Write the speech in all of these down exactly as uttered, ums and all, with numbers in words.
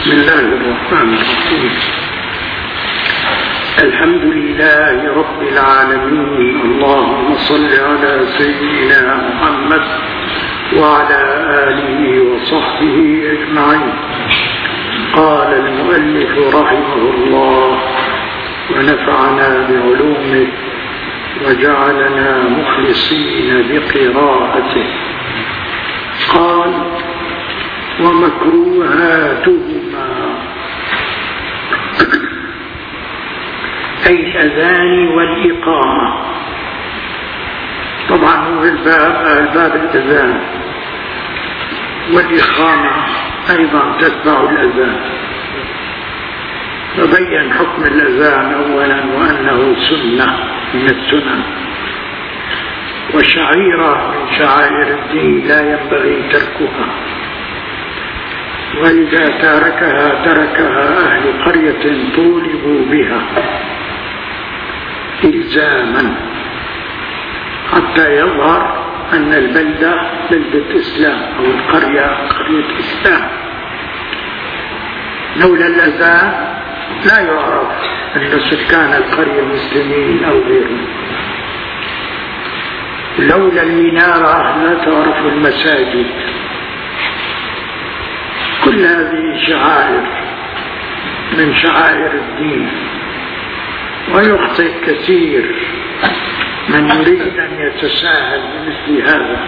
بسم الله الرحمن الرحيم. الحمد لله رب العالمين. اللهم صل على سيدنا محمد وعلى آله وصحبه أجمعين. قال المؤلف رحمه الله ونفعنا بعلومه وجعلنا مخلصين بقراءته. قال ومكروهاتهما أي الأذان والإقامة. طبعا هو الباب الباب الأذان والإقامة أيضا تتبع الأذان، فبين حكم الأذان أولا وأنه سنة من السنن وشعيرة من شعائر الدين لا ينبغي تركها، وإذا تركها تركها أهل قرية طولبوا بها إلزاما حتى يظهر أن البلدة بلدة إسلام أو القرية قرية إسلام. لولا الأذان لا يعرف أن سكان القرية مسلمين أو غيرهم، لولا المنارة لا تعرف المساجد. كل هذه شعائر من شعائر الدين، ويخطئ كثير من يريد أن يتساهل بمثل هذا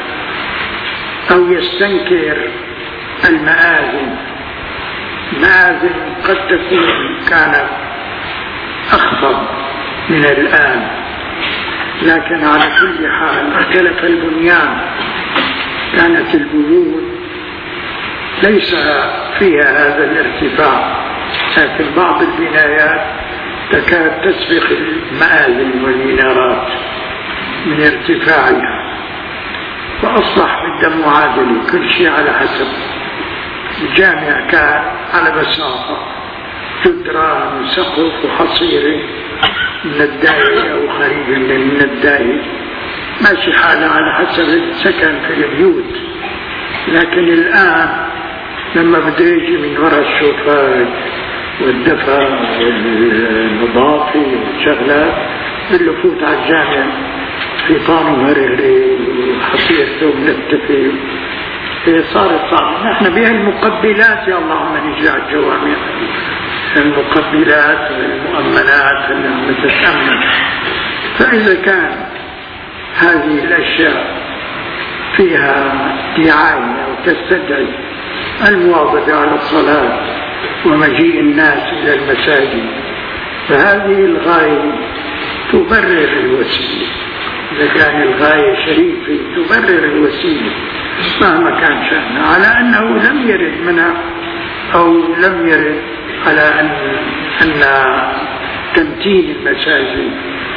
أو يستنكر المآذن. المآذن قد تكون كانت أخفض من الآن، لكن على كل حال اختلف البنيان. كانت البيوت ليس فيها هذا الارتفاع، لكن بعض البنايات تكاد تسبق المآذن والمنارات من ارتفاعها، فأصبح بده معادلة كل شيء على حسب. الجامع كان على بساطة جدران وسقف وحصيرة من الداية أو قريبا من الداية، ماشي حالة على حسب السكن في البيوت. لكن الآن لما بده يجي من وراء الشوفات والدفع والنظافة والشغلات اللي فوت على الجامع في طانو هرهري وحصيرته ملتفة، صارت صعبة. نحن بها المقبلات، يا اللهم نجي على الجوامع، المقبلات والمؤمنات اللي عم تتأمن. فإذا كان هذه الأشياء فيها دعاية وتستدعي المواظبة على الصلاة ومجيء الناس إلى المساجد، فهذه الغاية تبرر الوسيلة. إذا كان الغاية شريفة تبرر الوسيلة مهما كان شأنها، على أنه لم يرد منها أو لم يرد على أن, أن تمتين المساجد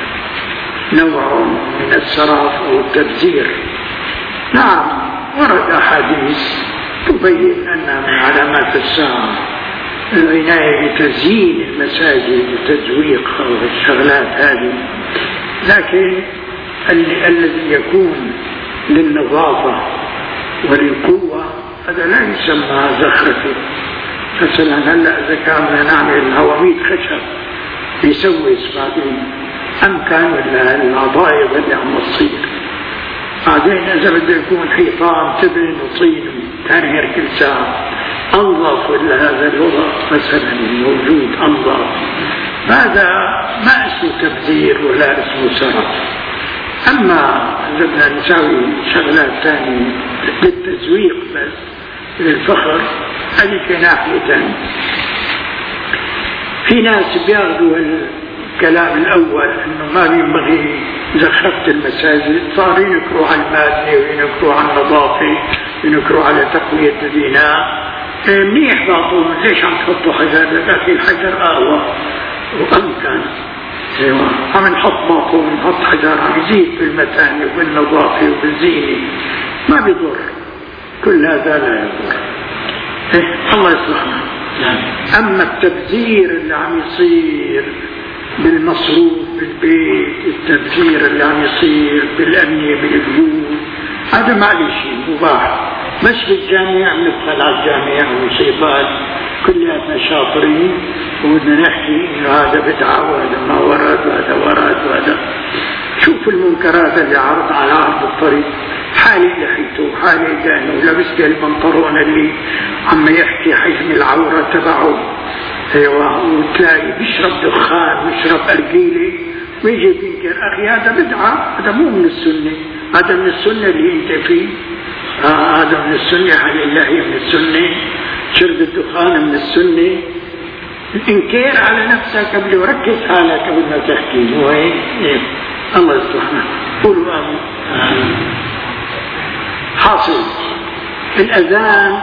نوع من السراف أو التبذير. نعم ورد أحاديث تبين أنها من علامات الساعة العناية بتزيين المساجد وتزويقها والشغلات هذه، لكن الذي يكون للنظافة وللقوة هذا لا يسمى زخرفة. مثلا هلا إذا كان نعمل هواميد خشب يسوس بعدين أمكن ولا العضائب اللي عم تصير بعدين إذا بده يكون حيطان تبن وطين وتنهر كل ساعة أنظف، ولا هذا الوضع مثلا موجود أنظف. هذا ما اسمه تبذير ولا اسمه سرف. أما إذا بدنا نسوي شغلات ثانية للتزويق بس للفخر، هذه كناحية ثانية. في ناس بياخذوا الكلام الأول إنه ما ينبغي زخرفة المساجد، صار ينكروا على المادة وينكروا على النظافة وينكروا على تقوية البناء. منيح بعضهم، ليش عم تحطوا حجر؟ لكن الحجر أقوى وأمكن. ايوه عم نحط باطل ونحط حجر، عم يزيد بالمتانة وبالنظافة وبالزينة، ما بيضر. كل هذا لا يضر. إيه الله يصلحنا. أما التبذير اللي عم يصير بالمصروف بالبيت، التبذير اللي عم يصير بالأمنية بالبيوت، هذا معلش مباح. مش بالجامع بنبخل على الجامع ومصيبات كلنا شاطرين وبدنا نحكي إنه هذا بدعة وهذا ما ورد وهذا ورد وهذا. شوف المنكرات اللي عرض على عرض الطريق، حالي لحيته حالي دانه لبس البنطلون اللي عم يحكي حجم العورة تبعه، ايوه، وتلاقي بيشرب دخان ويشرب أرجيلة ويجي بينكر. أخي هذا بدعة، هذا مو من السنة، هذا من السنة اللي انت فيه. آه هذا من السنة، حال الله هي من السنة، شرب الدخان من السنة. الإنكار على نفسك قبل وركز حالك قبل ما تحكي. هو ايه؟ الله يصلحنا. قولوا آمين. حاصل الأذان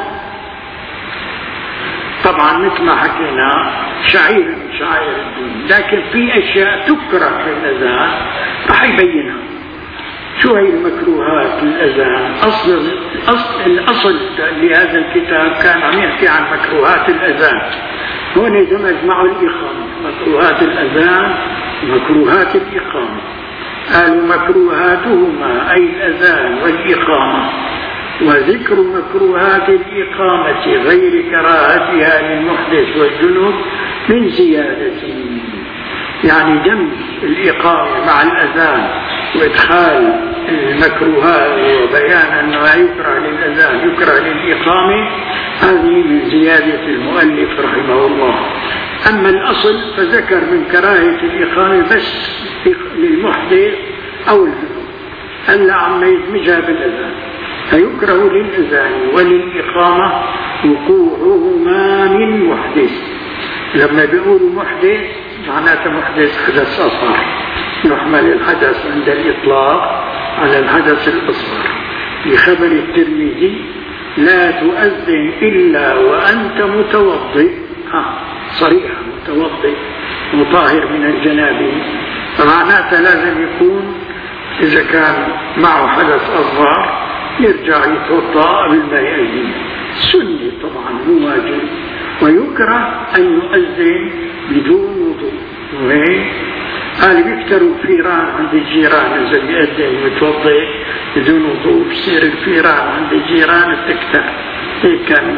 طبعا مثل ما حكينا شعير من شعائر الدين، لكن في أشياء تكره في الأذان راح يبينها. شو هي المكروهات الأذان؟ أصل الأصل الأصل لهذا الكتاب كان عم يحكي عن مكروهات الأذان، هون دمج معه الإقامة، مكروهات الأذان مكروهات الإقامة. قالوا مكروهاتهما أي الأذان والإقامة، وذكر مكروهات الإقامة غير كراهتها للمحدث والجنوب من زيادة، يعني دمج الإقامة مع الأذان وإدخال المكروهات وبيان أنه يكره للأذان يكره للإقامة، هذه من زيادة المؤلف رحمه الله. أما الأصل فذكر من كراهة الإقامة بس للمحدث أو الجنوب، هلا عم يدمجها بالأذان، فيكره للأذان وللإقامة وقوعهما من محدث. لما بيقولوا محدث معناته محدث حدث أصغر، يحمل الحدث عند الإطلاق على الحدث الأصغر. في خبر الترمذي لا تؤذن إلا وأنت متوضئ، صريحة متوضئ مطهر من الجنابة، فمعناته لازم يكون إذا كان معه حدث أصغر يرجع يتوضأ قبل ما يأذن، سنة طبعا مو واجب. ويكره أن يؤذن بدون وضوء، وهي قال بيكتروا الفيران عند الجيران، إذا بيأذن متوضئ بدون وضوء بصير الفيران عند الجيران بتكتر، هيك كان.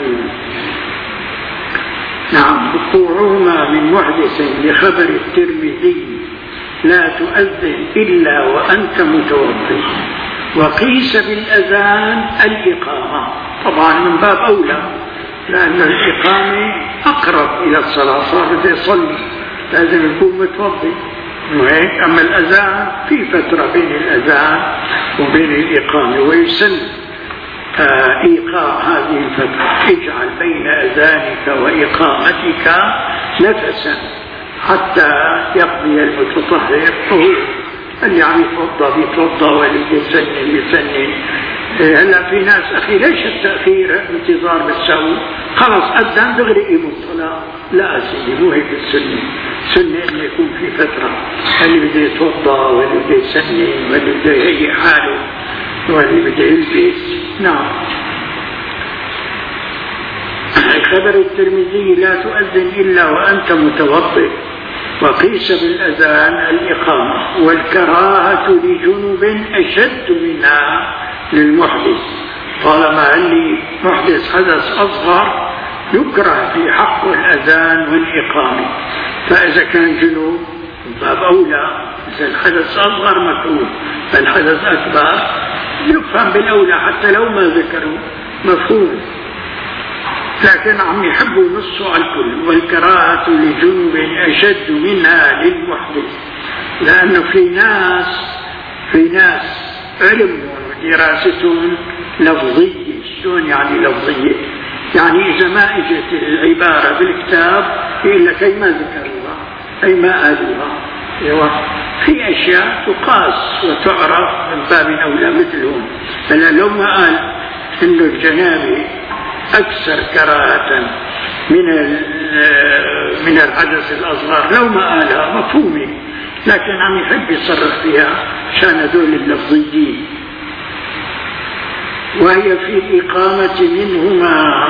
نعم. وقوعهما من محدث لخبر الترمذي لا تؤذن إلا وأنت متوضئ. وقيس بالأذان الإقامة، طبعا من باب أولى لأن الإقامة أقرب إلى الصلاة، صار بده يصلي لازم يكون متوضئ وهيك. أما الأذان في فترة بين الأذان وبين الإقامة، ويسن آه إيقاع هذه الفترة، اجعل بين أذانك وإقامتك نفسا حتى يقضي المتطهر طهور. اللي عم يتوضا بيتوضا واللي يسنن يسنن. هلا في ناس أخي ليش التأخير انتظار بالسوء، خلص أذن دغري قيموا الصلاة. لا سيدي مو هيك السنة، سنة إنه يكون في فترة اللي بده يتوضا واللي بده يسنن واللي بده يهيئ حاله واللي بده يلبس. نعم. خبر الترمذي لا تؤذن إلا وأنت متوضئ. وقيس بالأذان الإقامة. والكراهة لجنب أشد منها للمحدث، طالما اللي محدث حدث أصغر يكره في حق الأذان والإقامة. فإذا كان جنوب باب أولى، إذا الحدث أصغر مكروه، فالحدث أكبر يفهم بالأولى حتى لو ما ذكروا مفهوم، لكن عم يحبوا ينصوا على الكل. والكراهة لجنب أشد منها للمحدث، لأنه في ناس في ناس علمهم ودراستهم لفظية. شلون يعني لفظية؟ يعني إذا ما اجت العبارة بالكتاب يقول لك أي ما ذكروها أي ما قالوها. أيوة. في أشياء تقاس وتعرف من باب أولى مثلهم. فلا لو ما قال إنه الجنابة أكثر كراهة من من الحدث الأصغر لو ما قالها مفهومة، لكن عم يحب يصرف فيها شان هذول اللفظيين. وهي في الإقامة منهما،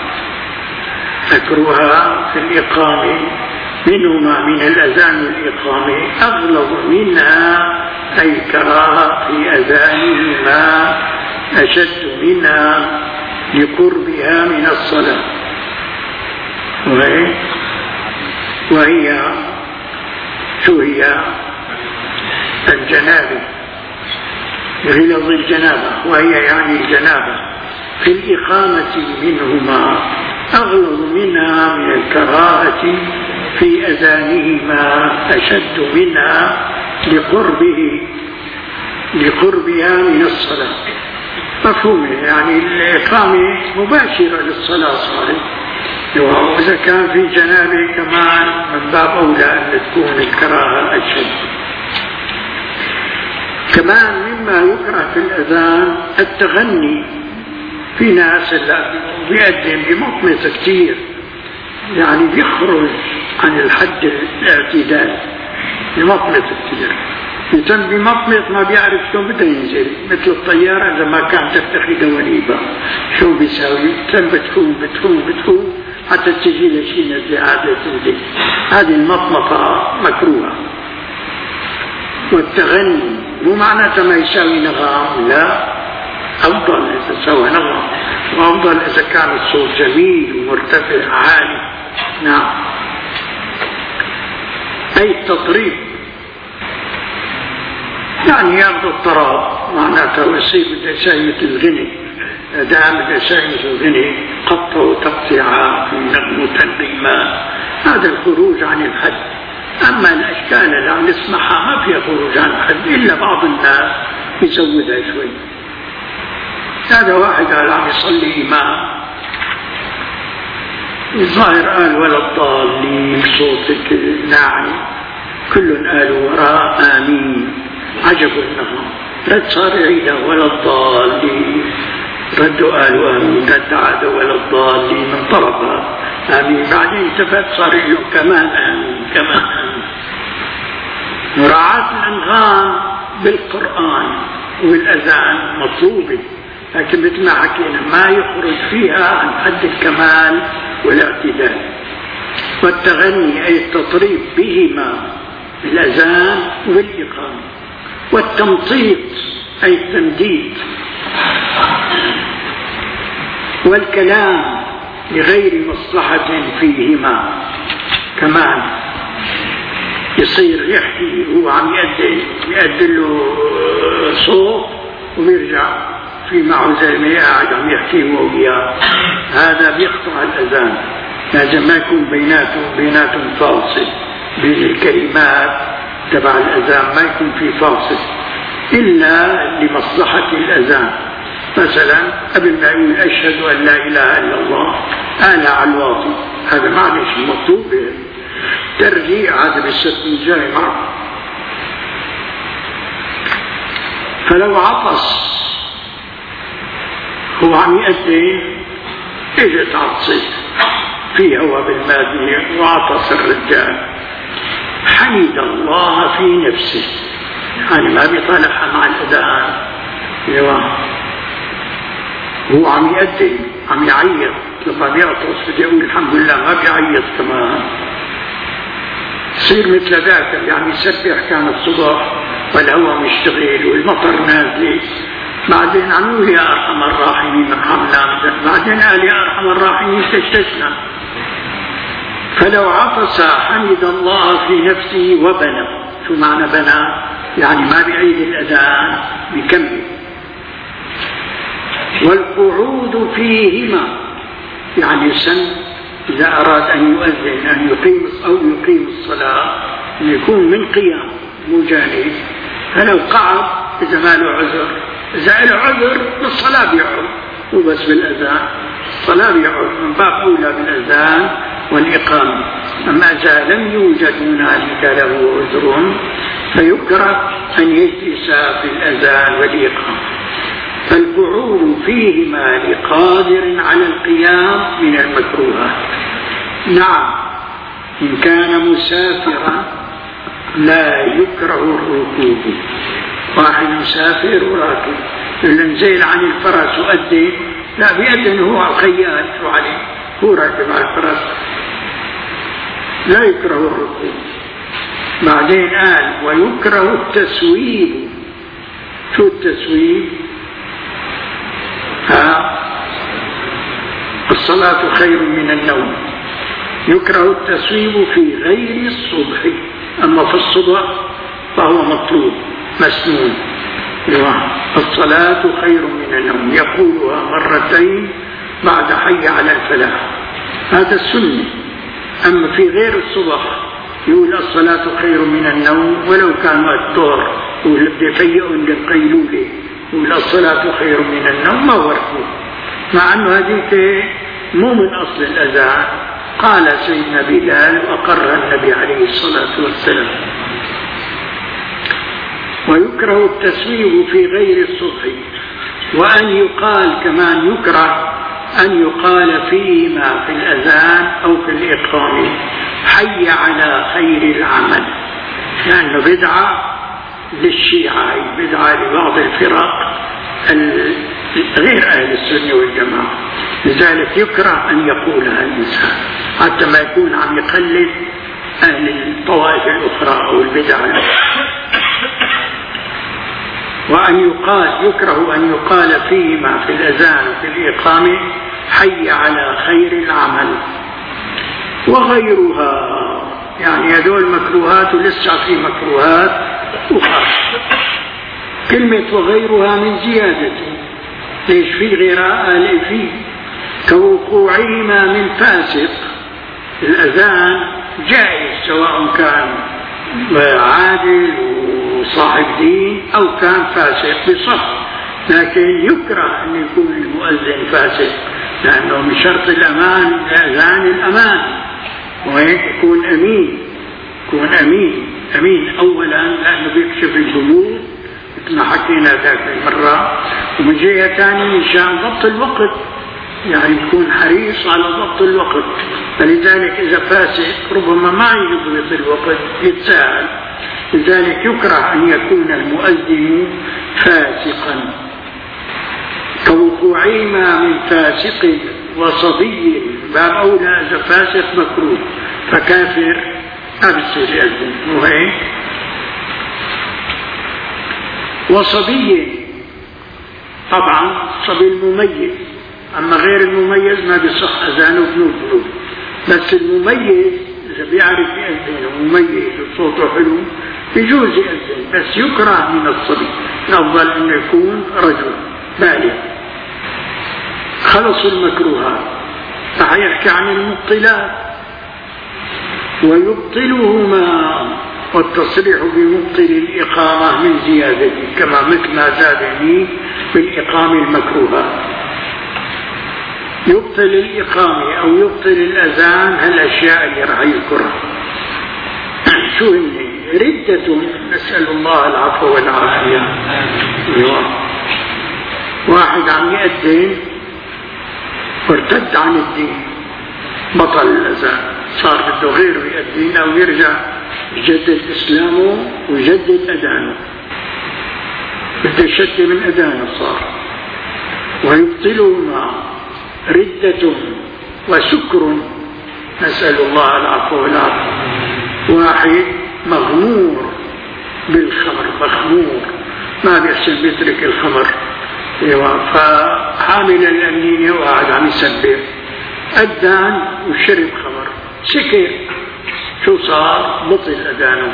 ذكرها في الإقامة منهما من الأذان والإقامة أغلظ منها، أي كراهة في أذانهما أشد منها لقربها من الصلاة. وهي, وهي شو هي الجنابة، غلظ الجنابة، وهي يعني الجنابة في الإقامة منهما أغلظ منها من الكراهة في أذانهما، أشد منها لقربه لقربها من الصلاة. مفهوم يعني الإقامة مباشرة للصلاة صارت، وإذا كان في جنابه كمان من باب أولى أن تكون الكراهة أشد. كمان مما يكره في الأذان التغني، في ناس بيقدم بمطمس كتير، يعني بيخرج عن الحد الاعتدال بمطمس كتير، يتم بمطمس ما بيعرف شو بده ينزل، مثل الطيارة إذا ما كان تفتحي دواليبها شو بيساوي، تم بتكون بتكون بتكون حتى تجي لشي نزل عادة تنزل. هذه المطمطة مكروهة. والتغني مو معناته ما يساوي نغام، لا، أفضل إذا سوى نغم، وأفضل إذا كان الصوت جميل ومرتفع عالي. نعم. أي التطريب يعني ياخذ الطراب، معناته يصير بدساية الغني، دام بدساية الغني قطع وتقطيعات ونغم وتنغيمات، هذا الخروج عن الحد. أما الأشكال اللي عم نسمعها ما فيها خروج عن الحد، إلا بعض الناس يزودها شوي. هذا واحد قال عم يصلي إمام، الظاهر قال ولا الضالين صوتك ناعم، كل قالوا وراء آمين، عجب النغم، رد صار يعيدها ولا الضالين، ردوا قالوا آمين، رد عاد ولا الضالين، من طرفها آمين، بعدين التفت صار يقول كمان آمين كمان آمين. مراعاة الأنغام بالقرآن والأذان مطلوبة، لكن مثل ما حكينا ما يخرج فيها عن حد الكمال والاعتدال. والتغني أي التطريب بهما، الأذان والإقامة. والتمطيط أي التمديد. والكلام لغير مصلحة فيهما، كمان يصير يحكي هو عم يأدي يأدي له صوت ويرجع في معه زي ما قاعد عم يحكي هو وياه، هذا بيقطع الأذان. لازم ما يكون بيناتهم بيناتهم فاصل بين الكلمات تبع الأذان، ما يكون في فاصل إلا لمصلحة الأذان. مثلا قبل ما يقول أشهد أن لا إله إلا الله أنا على الواطي، هذا معلش مطلوب ترجيع، هذا بالست الجاي معه. فلو عطس هو عم يأذن، اجت عطسة في هوا بالمادية وعطس الرجال، حمد الله في نفسه، يعني ما بيطالعها مع الأذان، هو عم يأذن عم يعيط، لما بيعطس بده يقول الحمد لله، ما بيعيط كمان. يصير مثل ذاك يعني يسبح كان الصبح والهواء مشتغل والمطر نازل، بعدين عم يقول يا أرحم الراحمين ارحمنا، بعدين قال يا أرحم الراحمين تشتشنا. فلو عطس حمد الله في نفسه وبنى. شو معنى بنى؟ يعني ما بيعيد الأذان، بيكمل. والقعود فيهما يعني سن إذا أراد أن يؤذن أن يقيم أو يقيم الصلاة أن يكون من قيام مو جانب. فلو قعد إذا ما له عذر، إذا له عذر بالصلاة بيقعد، مو بس بالأذان، الصلاة بيقعد من باب أولى بالأذان والإقامة. أما إذا لم يوجد هنالك له عذر فيكره أن يجلس في الأذان والإقامة. فالقعود فيهما لقادر على القيام من المكروهات. نعم إن كان مسافرا لا يكره الركوب، واحد مسافر وراكب إلا نزيل عن الفرس وأدي، لا بيأذن هو خيال شو عليه، هو راكب على الفرس لا يكره الركوب. بعدين قال ويكره التسويب. شو التسويب؟ ها الصلاة خير من النوم، يكره التسويب في غير الصبح، أما في الصبح فهو مطلوب مسنون. الصلاة خير من النوم يقولها مرتين بعد حي على الفلاح، هذا السنة. أما في غير الصبح يقول الصلاة خير من النوم ولو كان وقت الظهر ويفيئ للقيلولة يقول الصلاة خير من النوم، ما ورثه، مع أنه هذه مو من أصل الأذان. قال سيدنا بلال وأقر النبي عليه الصلاة والسلام. ويكره التسويب في غير الصبح، وأن يقال كمان يكره أن يقال فيما في الأذان أو في الإقامة حي على خير العمل، لأنه بدعة للشيعة، بدعة لبعض الفرق غير أهل السنة والجماعة، لذلك يكره أن يقولها الإنسان حتى ما يكون عم يقلد أهل الطوائف الأخرى أو البدع الأخرى. وأن يقال يكره أن يقال فيما في الأذان وفي الإقامة حي على خير العمل وغيرها، يعني هذول مكروهات ولسه في مكروهات أخرى. كلمة وغيرها من زيادته، ليش في غيرها؟ قال فيه كوقوعهما من فاسق. الأذان جائز سواء كان عادل وصاحب دين أو كان فاسق بصح، لكن يكره أن يكون المؤذن فاسق، لأنه من شرط الأمان الأذان الأمان، وهيك يكون أمين، يكون أمين أمين أولا لأنه بيكشف الغموض مثل ما حكينا ذاك المرة، ومن جهة ثانية مشان ضبط الوقت، يعني يكون حريص على ضبط الوقت. فلذلك إذا فاسق ربما ما يضبط الوقت يتساهل، لذلك يكره أن يكون المؤذن فاسقا. كوقوعهما من فاسق وصبي، باب أولى إذا فاسق مكروه، فكافر أبصر يأذن وهي وصبي. طبعا صبي المميز، أما غير المميز ما بيصح أذانه بنوبه، بس المميز إذا بيعرف يأذن ومميز وصوته حلو يجوز يأذن، بس يكره من الصبي، الأفضل أن يكون رجل بالغ. خلص المكروهات، فحيحكي عن المبطلات. ويبطلهما، والتصريح بمبطل الإقامة من زيادته، كما مثل ما زادني بالإقامة المكروهة. يبطل الإقامة أو يبطل الأذان هالأشياء اللي رح يذكرها. شو هي؟ ردة، نسأل الله العفو والعافية. واحد عم يأذن وارتد عن الدين، بطل الأذان، صار بده غيره يأذن أو يرجع يجدد إسلامه ويجدد أذانه، بده يشد من أذانه صار. ويبطلهما ردة وسكر، نسأل الله العفو والعافية. واحد مغمور بالخمر، مغمور ما بيحسن بيترك الخمر، فحامل الأمنية وقاعد عم يسبح، أذان وشرب خمر، سكر، شو صار؟ بطل أذانه.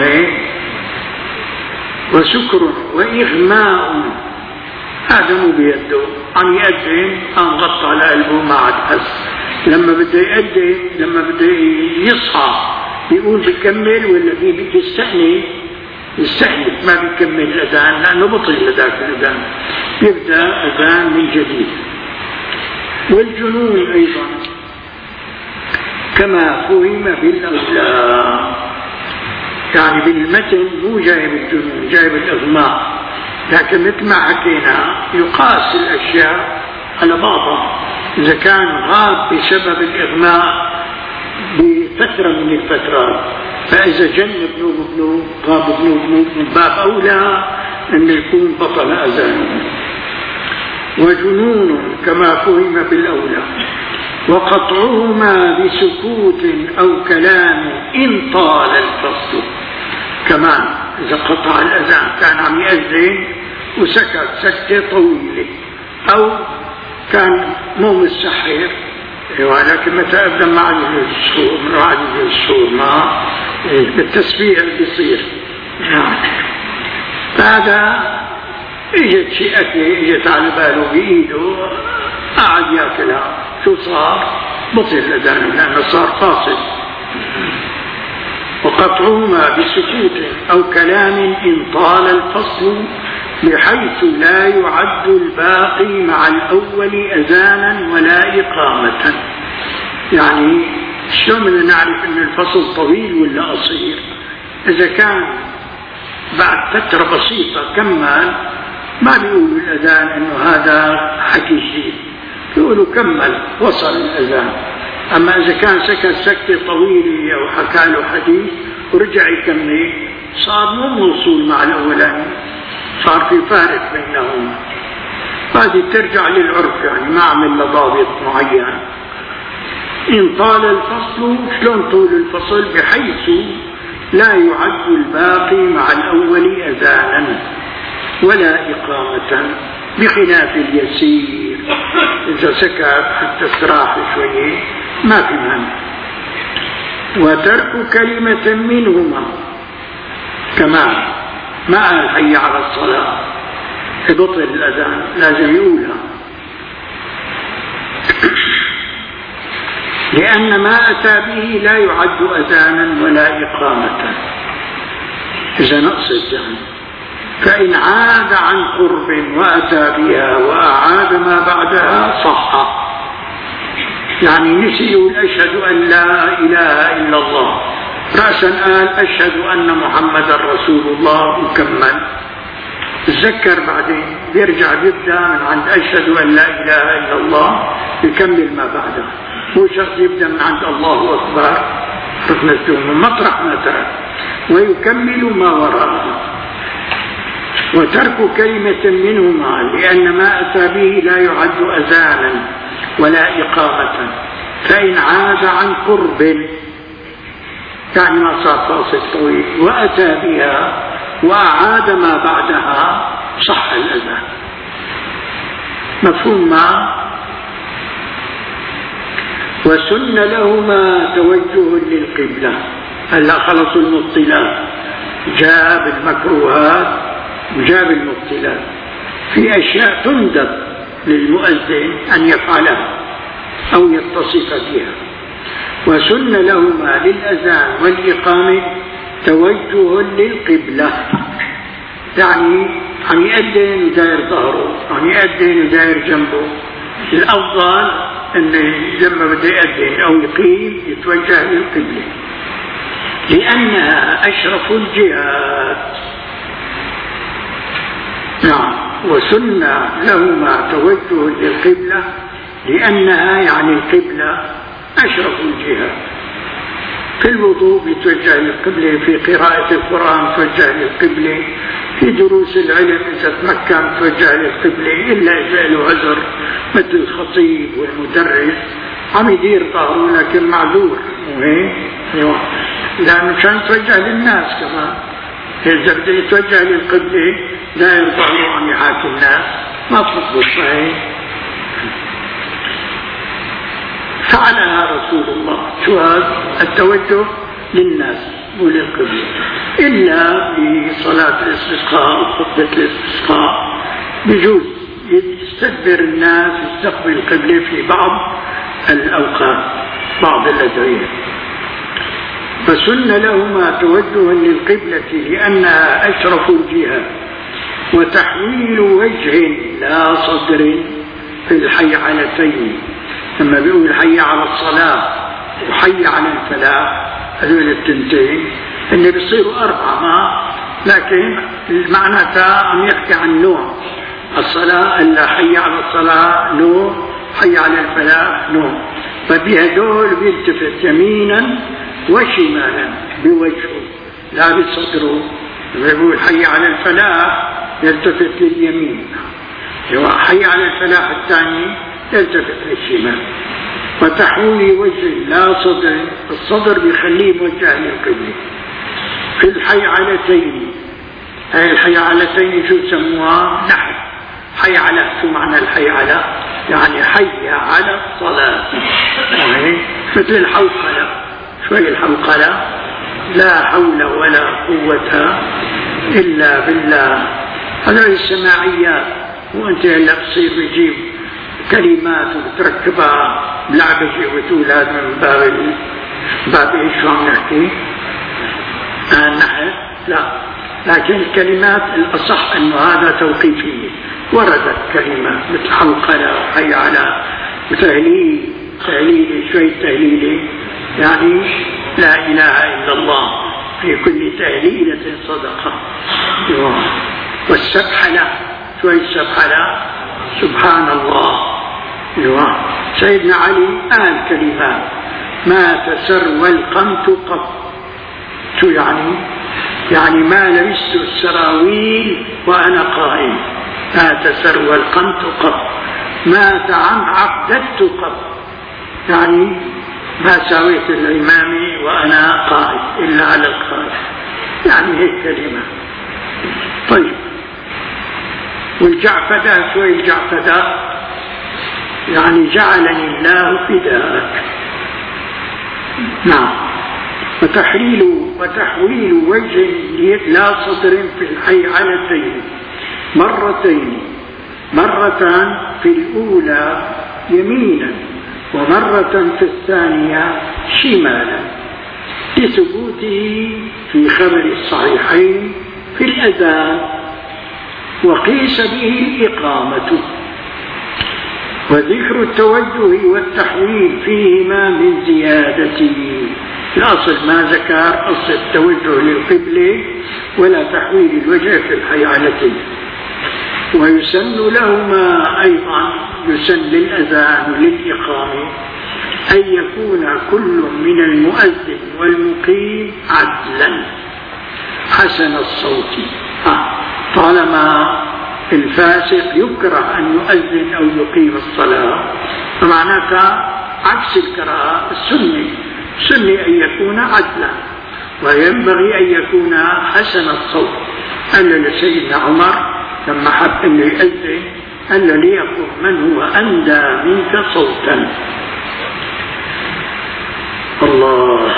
وسكر وإغماء، هذا مو بيده، عم يأذن قام غطى على قلبه ما عاد حس، لما بده يأذن لما بده يصحى بيقول بيكمل ولا بده يستأنف؟ يستأنف، ما بيكمل الأذان لأنه بطل لذاك الأذان، يبدأ أذان من جديد. والجنون أيضا كما فهم بالأولى، يعني بالمتن مو جايب الجنون، جايب الإغماء، لكن مثل ما حكينا يقاس الأشياء على بعضها. إذا كان غاب بسبب الإغماء بفترة من الفترات، فإذا جن ابنه ابنه غاب ابنه ابنه من باب أولى أن يكون بطل أذانه. وجنون كما فهم بالأولى، وقطعهما بسكوت أو كلام إن طال الفصل. كمان إذا قطع الأذان كان عم يأذن وسكت سكتة طويلة، أو كان مو مستحير ولكن متى أبدأ مع السور مع السور ما بالتسبيح بيصير. نعم. هذا اجت شيئته اجت على باله بإيده قعد ياكلها، شو صار؟ بطل الأذان لأنه صار فاصل. وقطعهما بسكوت أو كلام إن طال الفصل بحيث لا يعد الباقي مع الأول أذانا ولا إقامة. يعني شلون بدنا نعرف أن الفصل طويل ولا قصير؟ إذا كان بعد فترة بسيطة كمل ما بيقولوا الأذان أنه هذا حكي جديد، بيقولوا كمل وصل الأذان. أما إذا كان سكت سكتة طويلة أو حكى له حديث ورجع يكمل صار مو موصول مع الأولاني، صار في فارق بينهم. هذه ترجع للعرف، يعني ما عمل له ضابط معين. إن طال الفصل، شلون طول الفصل؟ بحيث لا يعد الباقي مع الأول أذانا ولا إقامة، بخلاف اليسير إذا سكت حتى استراح شوية ما في مانع. وترك كلمة منهما كمان ما قال حي على الصلاة بطل الأذان، لازم يقولها، لأن ما أتى به لا يعد أذانا ولا إقامة إذا نقصد يعني. فإن عاد عن قرب وأتى بها وأعاد ما بعدها صح. يعني نسي يقول أشهد أن لا إله إلا الله، رأسا قال أشهد أن محمد رسول الله وكمل. تذكر بعدين بيرجع بيبدأ من عند أشهد أن لا إله إلا الله يكمل ما بعدها، هو شخص يبدأ من عند الله أكبر ركنته من مطرح ما ترك ويكمل ما وراءه. وترك كلمة منهما لأن ما أتى به لا يعد أذانا ولا إقامة. فإن عاد عن قرب يعني ما صار فاصل طويل وأتى بها وأعاد ما بعدها صح الأذان. مفهوم ما؟ وسن لهما توجه للقبلة. هلا خلص المبطلات، جاب المكروهات وجاب المبطلات. في أشياء تندب للمؤذن أن يفعلها أو يتصف بها. وسن لهما للأذان والإقامة توجه للقبلة، يعني عم يأذن وداير ظهره، عم يأذن وداير جنبه. الأفضل أن لما بده يأذن أو يقيم يتوجه للقبلة، لأنها أشرف الجهات. نعم. وسن لهما توجه للقبلة لأنها يعني القبلة أشرف الجهات. في الوضوء بيتوجه للقبلة، في قراءة القرآن توجه للقبلة، في دروس العلم إذا تمكن توجه للقبلة، إلا إذا له عذر مثل الخطيب والمدرس عم يدير ظهره لكن معذور، وهيك لأنه مشان توجه للناس كمان. إذا بده يتوجه للقبلة لا يرضى عم يحاكي الناس ما تفضل صحيح. فعلها رسول الله، شو هذا التوجه للناس وللقبلة، إلا في صلاة الاستسقاء وخطبة الاستسقاء بجوز يستدبر الناس يستقبل القبلة في بعض الأوقات بعض الأدعية. فسن لهما توجها للقبلة لأنها أشرف الجهات. وتحويل وجه لا صدر في الحيعلتين، لما بيقول حي على الصلاة وحي على الفلاح هذول التنتين اللي بيصيروا أربعة، ما لكن معناتها عم يحكي عن نوع الصلاة، إلا حي على الصلاة نوع، حي على الفلاح نوع. فبهدول بيلتفت يمينا وشمالا بوجهه لا بصدره. بيقول حي على الفلاح يلتفت لليمين، حي على الفلاح الثاني يلتفت للشمال. وتحويل وجه لا صدر، الصدر بيخليه موجه للقبلة. في الحيعلتين، هاي الحيعلتين شو سموها؟ نحل. حي على، شو معنى الحي على؟ يعني حي على الصلاة. مثل الحوقلة، شوي الحوقلة، لا حول ولا قوة إلا بالله. هذا السماعيات، وأنت هلا تصير بيجيب كلمات وتركبها بلعبة وتقول هذا من باب باب ايش عم نحكي؟ آه نحن لا، لكن الكلمات الأصح أنه هذا توقيفية، وردت كلمات مثل حوقلة وحي على وتهليل تهليل شوي تهليل، يعني لا إله إلا الله في كل تهليلة صدقة. والسبحلة شوي السبحلة سبحان الله. سيدنا علي قال كلمات ما تسر والقمت قط. شو يعني؟ يعني ما لبست السراويل وأنا قائم، ما تسر والقمت قط، ما تعم عقدت قط، يعني ما سويت الإمام وأنا قائد إلا على القائد، يعني هيك كلمة. طيب، والجعفدة شوي الجعفدة يعني جعلني الله فداك. نعم. وتحليل وتحويل وجه لا صدر في الحيعلتين مرتين، مرة في الأولى يمينا ومرة في الثانية شمالا، لثبوته في خبر الصحيحين في الأذان، وقيس به الإقامة. وذكر التوجه والتحويل فيهما من زيادته. الأصل ما ذكر أصل التوجه للقبلة ولا تحويل الوجه في الحيعلتين. ويسن لهما أيضا، يسن للأذان وللإقامة أن يكون كل من المؤذن والمقيم عدلا حسن الصوت. طالما الفاسق يكره أن يؤذن أو يقيم الصلاة، فمعناتها عكس الكراهة السنة، سنة أن يكون عدلا، وينبغي أن يكون حسن الصوت. قال لسيدنا عمر لما حب أن يؤذن قال ليقل من هو أندى منك صوتا. الله.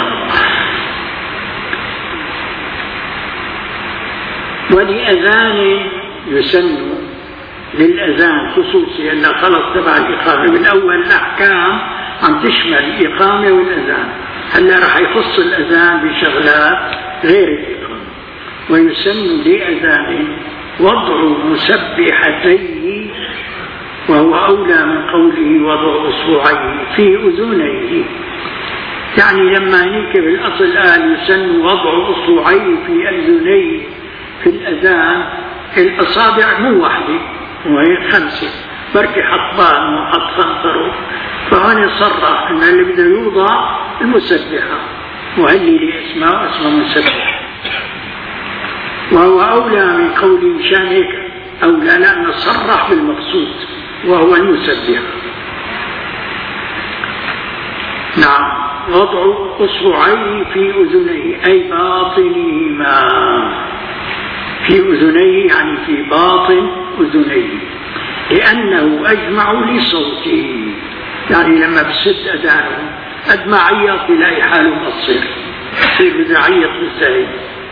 ولأذان يسن للأذان خصوصي أن خلص تبع الإقامة. من أول الأحكام عم تشمل الإقامة والأذان، هلا رح يخص الأذان بشغلات غير الإقامة. ويسن لأذان وضع مسبحتيه، وهو أولى من قوله وضع أصبعيه في أذنيه. يعني لما هنيك بالأصل قال يسن وضع أصبعيه في أذنيه في الأذان، الأصابع مو واحدة وهي خمسة، بركي حطبان وحط خنصره، فهون صرح أن اللي بده يوضع المسبحة، وهلي لي اسمه اسمه مسبح. وهو أولى من قول مشان هيك أولى، لأنه صرح بالمقصود وهو المسبح. نعم. وضع أصبعيه في أذنيه أي باطنهما، في أذنيه يعني في باطن أذنيه، لأنه أجمع لصوته. يعني لما بسد أذانه قد ما عيط يلاقي حاله مقصر، يصير بده يعيط بالزايد.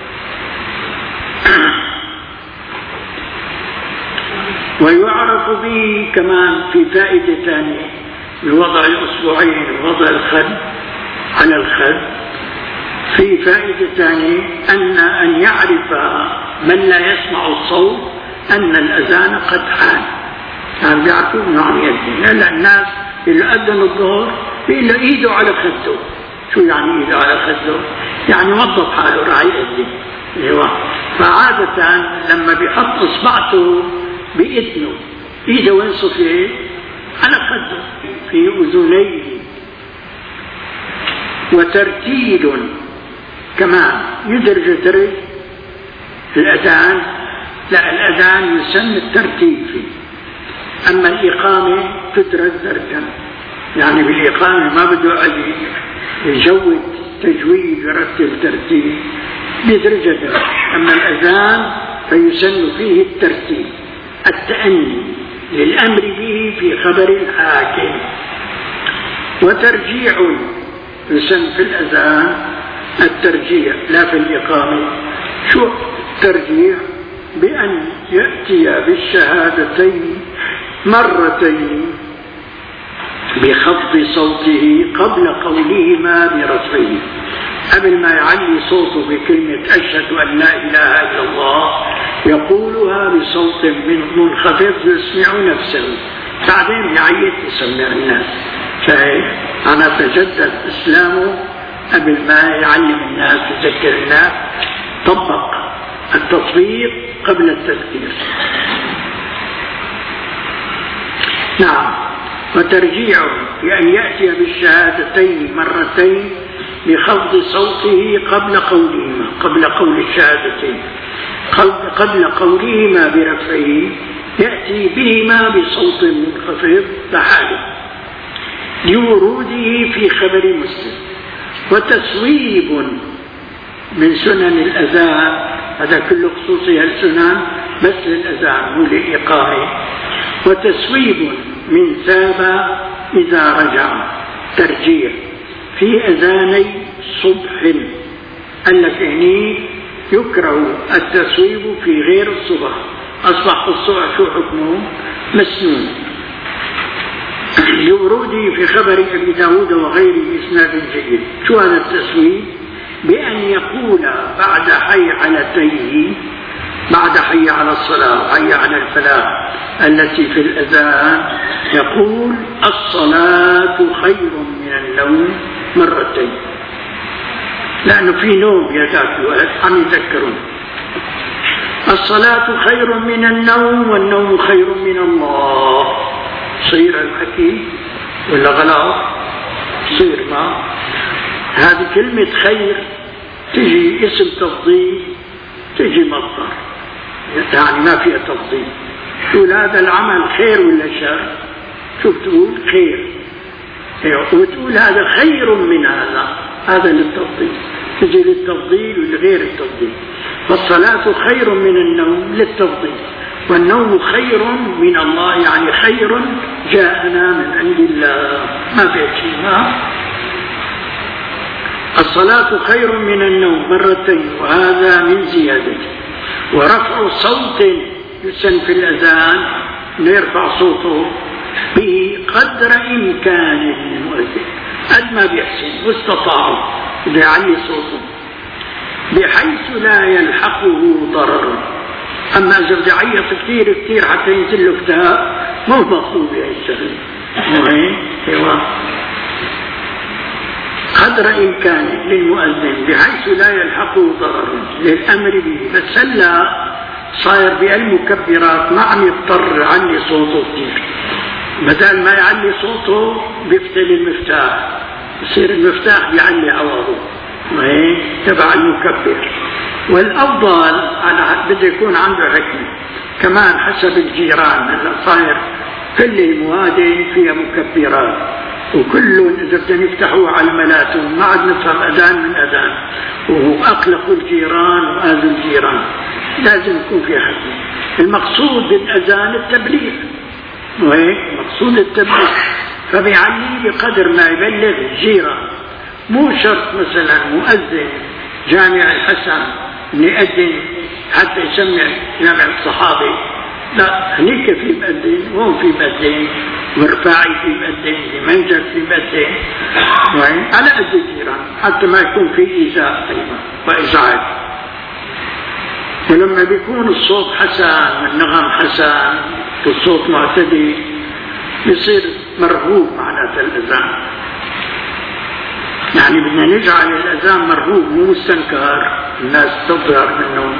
ويعرف به كمان في فائدة ثانية بوضع الأصبعين ووضع الخد على الخد، في فائدة ثانية أن أن يعرف من لا يسمع الصوت أن الأذان قد حان. يعني بيعرفوا أنه عم يأذن. لأن الناس اللي أذن الظهر بيقول له إيده على خده. شو يعني إيده على خده؟ يعني وضب حاله راح يأذن. فعادة لما بيحط إصبعته بإذنه، إيده وين صفيه؟ على خده في أذنيه. وترتيل كمان يدرج ترج الأذان، لا الأذان يسن الترتيب فيه، أما الإقامة تدرج درجا، يعني بالإقامة ما بده يجود تجويد يرتب ترتيب بدرجة درجة. أما الأذان فيسن فيه الترتيب، التأني للأمر به في خبر الحاكم. وترجيع يسن في الأذان الترجيع لا في الإقامة. شو الترجيع؟ بأن يأتي بالشهادتين مرتين بخفض صوته قبل قولهما برفعه. قبل ما يعلي صوته بكلمة أشهد أن لا إله إلا الله يقولها بصوت منخفض يسمع نفسه، بعدين يعيد يسمع الناس. فهي أنا تجدد إسلامه قبل ما يعلم الناس يذكر الناس، طبق التطبيق قبل التذكير. نعم. وترجيع بأن يأتي بالشهادتين مرتين بخفض صوته قبل قولهما، قبل قول الشهادتين، قبل قولهما برفعه يأتي بهما بصوت منخفض بحاله لوروده في خبر مسلم. وتسويب من سنن الأذان، هذا كله خصوصي السنن بس للأذان مو للإقامة. وتسويب من ثاب إذا رجع، ترجيع في أذاني صبح. قال لك هني يكره التسويب في غير الصبح. أصبح الصبح شو حكمه؟ مسنون. لورودي في خبر أبي داود وغيره إسناد جيد. شو هذا التسويب؟ بأن يقول بعد حي علتيه، بعد حي على الصلاة حي على الفلاح التي في الأذان، يقول الصلاة خير من النوم مرتين، لأنه في نوم يداك الوقت عم يذكرون. الصلاة خير من النوم والنوم خير من الله. صير الحكي ولا غلط؟ صير ما هذه كلمة خير تجي اسم تفضيل، تجي مصدر، يعني ما فيها تفضيل. تقول هذا العمل خير ولا شر؟ شوف تقول خير، وتقول هذا خير من هذا، هذا للتفضيل، تجي للتفضيل ولغير التفضيل. فالصلاة خير من النوم للتفضيل، والنوم خير من الله، يعني خير جاءنا من عند الله، ما في شيء. ما الصلاة خير من النوم مرتين، وهذا من زيادته. ورفع صوت يسن في الأذان، يرفع صوته به قدر إمكان المؤذن، قد ما بيحسن واستطاع يعلي صوته بحيث لا يلحقه ضرر. أما إذا بدي أعيط كثير كثير حتى ينزل له اكتئاب، مو مطلوب بهي الشغله. مهم ايوه قدر إمكانه للمؤذن بحيث لا يلحقه ضرر للأمر به. بس هلا صاير بالمكبرات ما عم يضطر يعلي صوته كثير، بدل ما يعلي صوته بيفتل المفتاح، يصير المفتاح بيعلي عوضه وهي تبع المكبر. والأفضل على بده يكون عنده حكمة كمان حسب الجيران. هلا صاير كل الموادي فيها مكبرات، وكلهم إذا بدهم يفتحوا على ملاتهم ما عاد نفهم أذان من أذان، وأقلقوا الجيران وآذوا الجيران. لازم يكون في حكمة. المقصود بالأذان التبليغ، وهيك مقصود التبليغ، فبيعلي بقدر ما يبلغ الجيران. مو شرط مثلا مؤذن جامع الحسن يأذن حتى يسمع جامع الصحابي، لا، هنيك في مؤذن وهون في مؤذن، ورفاعي في مؤذن، منجد في مؤذن، على قد الجيران حتى ما يكون في إيذاء أيضا وإزعاج. ولما بيكون الصوت حسن والنغم حسن والصوت معتدل يصير مرغوب معناته الأذان. يعني بدنا نجعل الأذان مرغوب مو مستنكر الناس تضرر منه.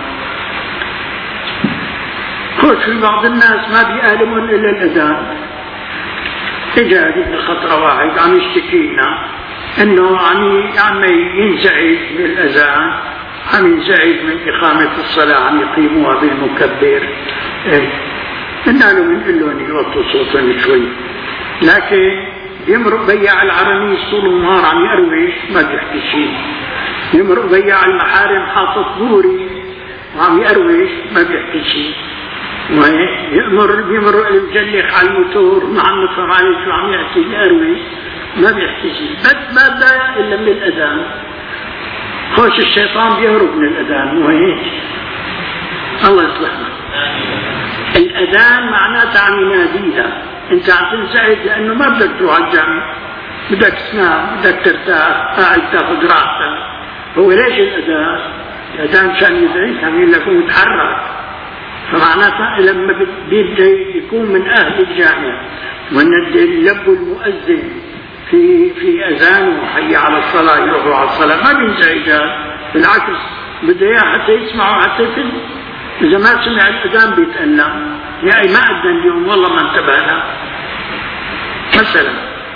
خوش في بعض الناس ما بيآلمون إلا الأذان. إجا هذه خطرة واحد عم يشتكي لنا إنه عم عم ينزعج من الأذان، عم ينزعج من إقامة الصلاة، عم يقيموها بالمكبر. إيه قلنا له بنقول لهم يوطوا صوتهم شوي، لكن يمرق بياع العرميس طول النهار عم يقروش ما بيحكي شيء. يمرق بياع المحارم حاطط بوري وعم يقروش ما بيحكي شيء. يمر بيمرق المجلخ على الموتور ما عم نفهم عليه شو عم يحكي يقروش ما بيحتاج بس ما بدا إلا من الأذان. خوش الشيطان بيهرب من الأذان، مو هيك؟ الله يصلحنا. الأذان معناته عم يناديها، أنت عم تنسعد لأنه ما بدك تروح على الجامع، بدك تنام، بدك ترتاح، قاعد تاخذ راحتك. هو ليش الأذان؟ الأذان مشان يدعيك، عم يقول لك متحرك. فمعناته لما بده يكون من أهل الجامع ونلبوا المؤذن في في أذانه حي على الصلاة، يروحوا على الصلاة، ما بينزعج، بالعكس بده إياه حتى يسمعوا حتى يفهم. إذا ما سمع الأذان بيتألم، يعني ما أذن اليوم والله ما انتبهنا مثلا.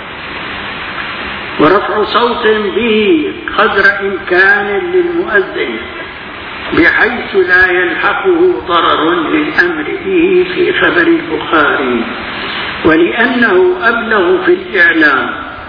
ورفع صوت به قدر إمكان للمؤذن بحيث لا يلحقه ضرر للأمر به في خبر البخاري، ولأنه أبلغ في الإعلام.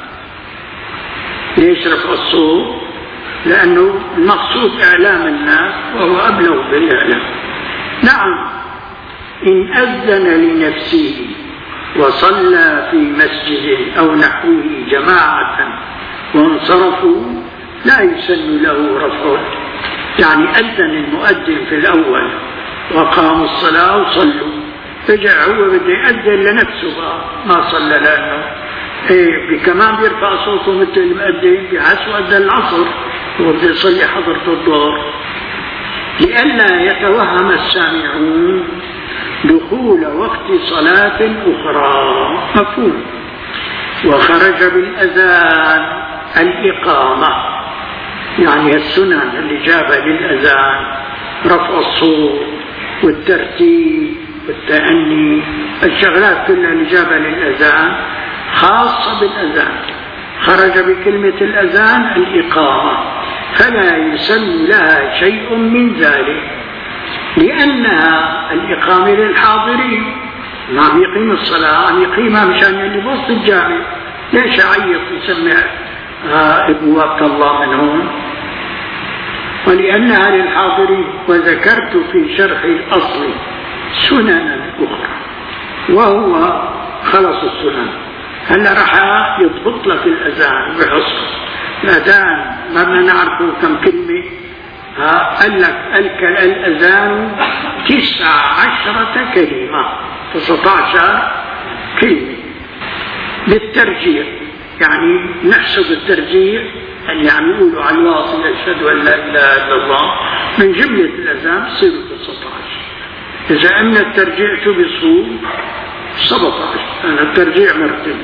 ليش رفع الصوت؟ لأنه المقصود إعلام الناس وهو أبلغ بالإعلام. نعم، إن أذن لنفسه وصلى في مسجد أو نحوه جماعة وانصرفوا لا يسن له رفعه، يعني أذن المؤذن في الأول وقاموا الصلاة وصلوا، رجع هو بده يأذن لنفسه ما صلى، لأنه إيه كمان بيرفع صوته مثل المؤذن بحسب أذن العصر هو بده يصلي حضرة الظهر، لئلا يتوهم السامعون دخول وقت صلاة أخرى. مفهوم. وخرج بالأذان الإقامة، يعني السنن اللي جابها للأذان، رفع الصوت والترتيب والتأني، الشغلات كلها اللي جابها للأذان خاصة بالأذان. خرج بكلمة الأذان الإقامة، فلا يسن لها شيء من ذلك، لأنها الإقامة للحاضرين، ما عم يقيم الصلاة، عم يقيمها مشان اللي بوسط الجامع. ليش عيط يسمع ابواب الله من هون؟ ولأنها للحاضرين. وذكرت في شرح الأصل سننا أخرى، وهو خلص السنن. هلا رح يضبط لك الأذان بحصر الأذان، ما بدنا نعرفه كم كلمة. قال لك الأذان تسع عشرة كلمة، تسعة عشر كلمة بالترجيع، يعني نحسب الترجيع اللي عم يقولوا على الواصل أشهد أن لا إله إلا الله من جملة الأذان تصير تسعة عشر. إذا أمنا الترجيع شو بيصير؟ سبعة عشر. أنا الترجيع مرتب،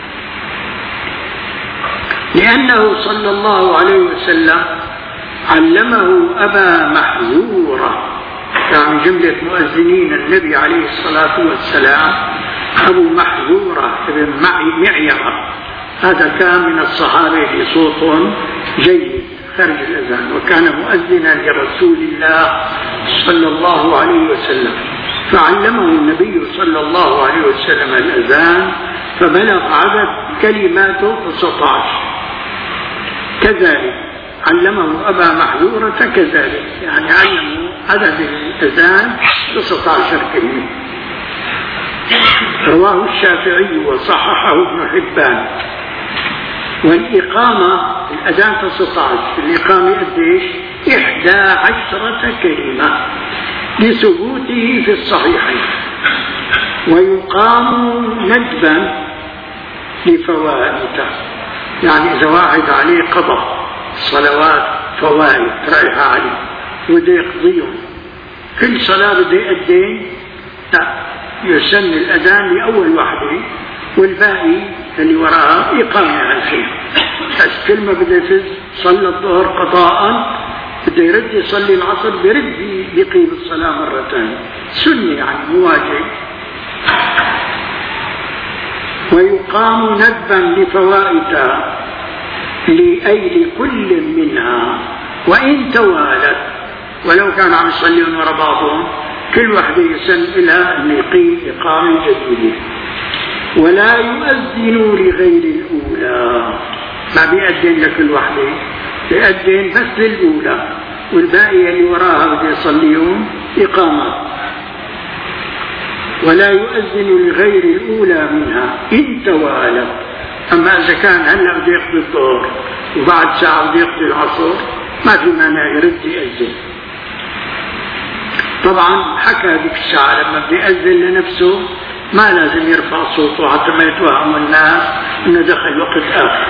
لأنه صلى الله عليه وسلم علمه أبا محذورة، يعني جملة مؤذنين النبي عليه الصلاة والسلام أبو محذورة ابن معيرة، هذا كان من الصحابة في صوت جيد خارج الأذان، وكان مؤذنا لرسول الله صلى الله عليه وسلم، فعلمه النبي صلى الله عليه وسلم الأذان، فبلغ عدد كلماته تسعة عشر. كذلك علمه أبا محذورة كذلك، يعني علمه عدد الأذان تسعة عشر كلمة. رواه الشافعي وصححه ابن حبان. والإقامة الأذان تسعة عشر، الإقامة قديش؟ إحدى عشرة كلمة لثبوته في الصحيحين. ويقام ندبا لفوائده، يعني إذا واحد عليه قضاء صلوات فوائد رايحة عليه وده يقضيهم، كل صلاة بده يأذن، لا يسن الأذان لأول واحدة والباقي اللي وراها إقامة على الخير. بس كل ما بده يفز صلى الظهر قضاء بده يرد يصلي العصر بيرد يقيم الصلاة مرتين، سنة يعني مواجه. ويقام ندبا لفوائدها لأي لكل منها وإن توالت، ولو كان عم يصلون ورا بعضهم كل واحدة يسن لها أن يقيم إقامة جديدة. ولا يؤذن لغير الأولى، ما بيأذن لكل واحدة، بيأذن بس للأولى والباقي اللي وراها بده يصليون إقامات. ولا يؤذن لغير الأولى منها إن توالت، أما إذا كان هلا بده يقضي الظهر وبعد ساعة بده يقضي العصر ما في مانع يرد يأذن. طبعا حكى هذيك الساعة لما بده يأذن لنفسه ما لازم يرفع صوته حتى ما يتوهم الناس إنه دخل وقت آخر.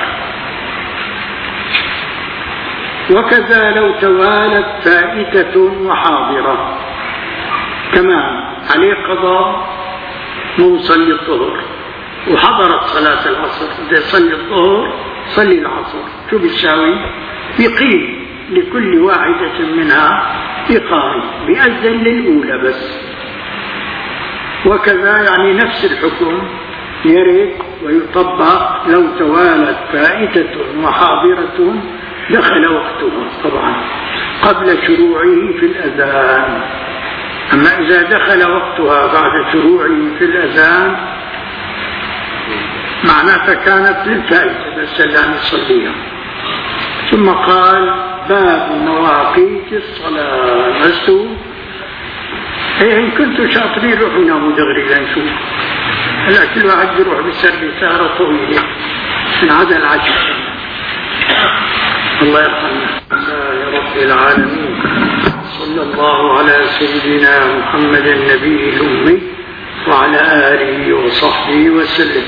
وكذا لو توالت فائتة وحاضرة كمان عليه قضاء مو صلي الظهر وحضرت صلاة العصر، إذا صلي الظهر صلي العصر شو بيساوي؟ بيقيم لكل واحدة منها إقامة بيأذن للأولى بس. وكذا يعني نفس الحكم يرد ويطبق لو توالت فائتة وحاضرة دخل وقتها طبعا قبل شروعه في الأذان. أما إذا دخل وقتها بعد شروعه في الأذان معناتها كانت للفائتة بس لا نصليها. ثم قال باب مواقيت الصلاة. لستوا إيه إن كنتوا شاطرين روحوا ناموا دغري لنشوف. هلا كل واحد يروح بسرب سهرة طويلة من عدا العشاء. الله يرحمنا. يا رب العالمين، صلى الله على سيدنا محمد النبي الأمي وعلى آله وصحبه وسلم.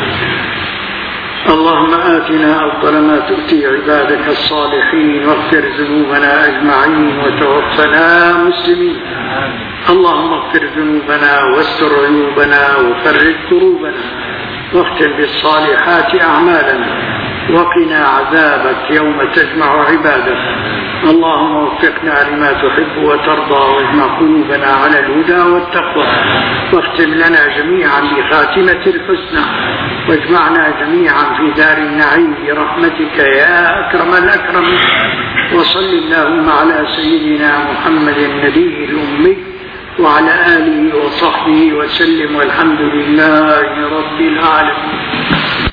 اللهم آتنا أفضل ما تؤتي عبادك الصالحين واغفر ذنوبنا أجمعين وتوفنا مسلمين. اللهم اغفر ذنوبنا واستر عيوبنا وفرج كروبنا واختم بالصالحات أعمالنا وقنا عذابك يوم تجمع عبادك. اللهم وفقنا لما تحب وترضى واجمع قلوبنا على الهدى والتقوى واختم لنا جميعا بخاتمة الحسنى واجمعنا جميعا في دار النعيم برحمتك يا أكرم الأكرمين. وصل اللهم على سيدنا محمد النبي الأمي وعلى آله وصحبه وسلم والحمد لله رب العالمين.